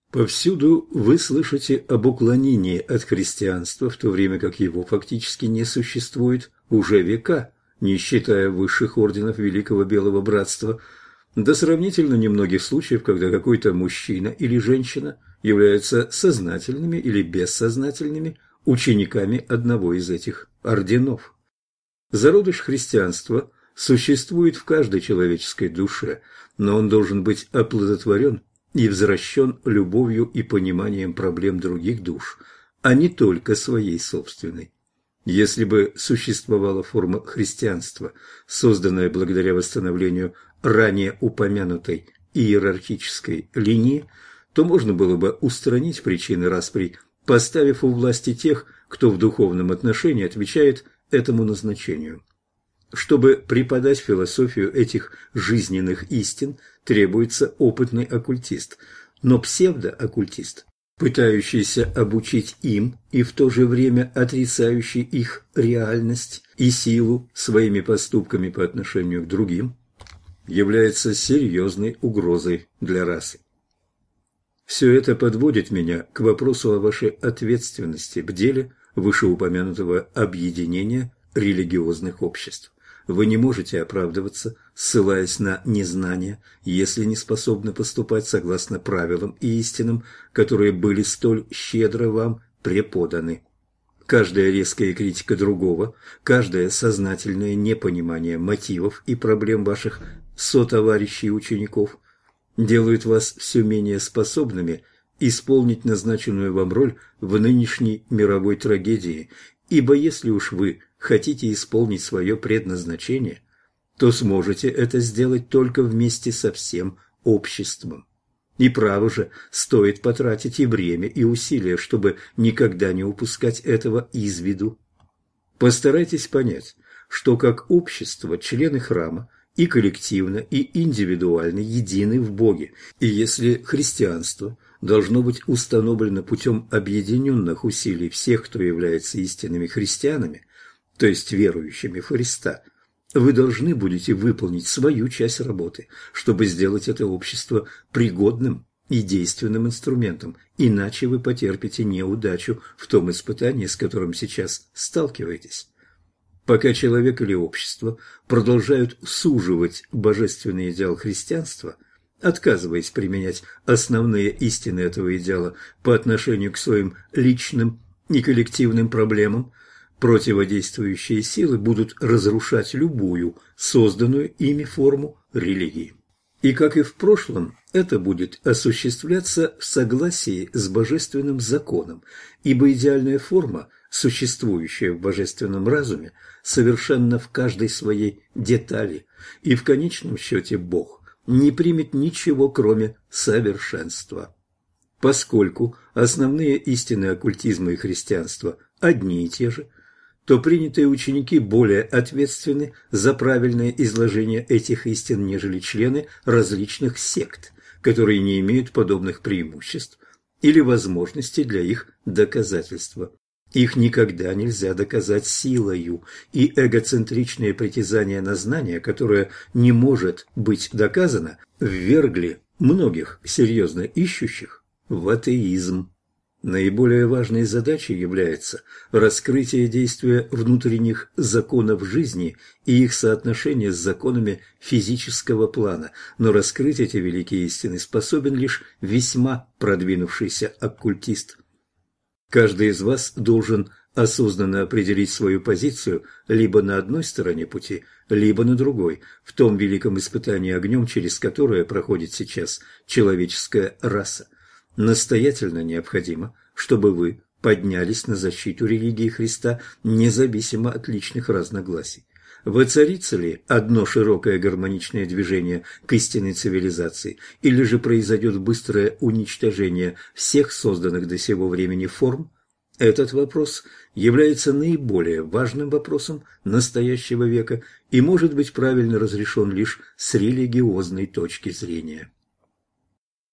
Повсюду вы слышите об уклонении от христианства, в то время как его фактически не существует уже века, не считая высших орденов Великого Белого Братства, до сравнительно немногих случаев, когда какой-то мужчина или женщина являются сознательными или бессознательными учениками одного из этих орденов. Зародыш христианства существует в каждой человеческой душе, но он должен быть оплодотворен и взращен любовью и пониманием проблем других душ, а не только своей собственной. Если бы существовала форма христианства, созданная благодаря восстановлению ранее упомянутой иерархической линии, то можно было бы устранить причины распри, поставив у власти тех, кто в духовном отношении отвечает этому назначению. Чтобы преподать философию этих жизненных истин, требуется опытный оккультист, но псевдооккультист, пытающийся обучить им и в то же время отрицающий их реальность и силу своими поступками по отношению к другим, является серьезной угрозой для расы. Все это подводит меня к вопросу о вашей ответственности в деле вышеупомянутого объединения религиозных обществ. Вы не можете оправдываться, ссылаясь на незнание, если не способны поступать согласно правилам и истинам, которые были столь щедро вам преподаны. Каждая резкая критика другого, каждое сознательное непонимание мотивов и проблем ваших сотоварищей и учеников делают вас все менее способными исполнить назначенную вам роль в нынешней мировой трагедии, ибо если уж вы хотите исполнить свое предназначение, то сможете это сделать только вместе со всем обществом. И право же, стоит потратить и время, и усилия, чтобы никогда не упускать этого из виду. Постарайтесь понять, что как общество члены храма и коллективно, и индивидуально едины в Боге, и если христианство должно быть установлено путем объединенных усилий всех, кто является истинными христианами, то есть верующими в Христа, вы должны будете выполнить свою часть работы, чтобы сделать это общество пригодным и действенным инструментом, иначе вы потерпите неудачу в том испытании, с которым сейчас сталкиваетесь. Пока человек или общество продолжают суживать божественный идеал христианства, отказываясь применять основные истины этого идеала по отношению к своим личным и коллективным проблемам, противодействующие силы будут разрушать любую созданную ими форму религии. И как и в прошлом, это будет осуществляться в согласии с божественным законом, ибо идеальная форма, существующая в божественном разуме, совершенна в каждой своей детали, и в конечном счете Бог не примет ничего, кроме совершенства. Поскольку основные истины оккультизма и христианства одни и те же, то принятые ученики более ответственны за правильное изложение этих истин, нежели члены различных сект, которые не имеют подобных преимуществ или возможностей для их доказательства. Их никогда нельзя доказать силою, и эгоцентричные притязания на знание, которое не может быть доказано, ввергли многих серьезно ищущих в атеизм. Наиболее важной задачей является раскрытие действия внутренних законов жизни и их соотношение с законами физического плана, но раскрыть эти великие истины способен лишь весьма продвинувшийся оккультист. Каждый из вас должен осознанно определить свою позицию либо на одной стороне пути, либо на другой, в том великом испытании огнем, через которое проходит сейчас человеческая раса. Настоятельно необходимо, чтобы вы поднялись на защиту религии Христа, независимо от личных разногласий. Воцарится ли одно широкое гармоничное движение к истинной цивилизации, или же произойдет быстрое уничтожение всех созданных до сего времени форм? Этот вопрос является наиболее важным вопросом настоящего века и может быть правильно разрешен лишь с религиозной точки зрения.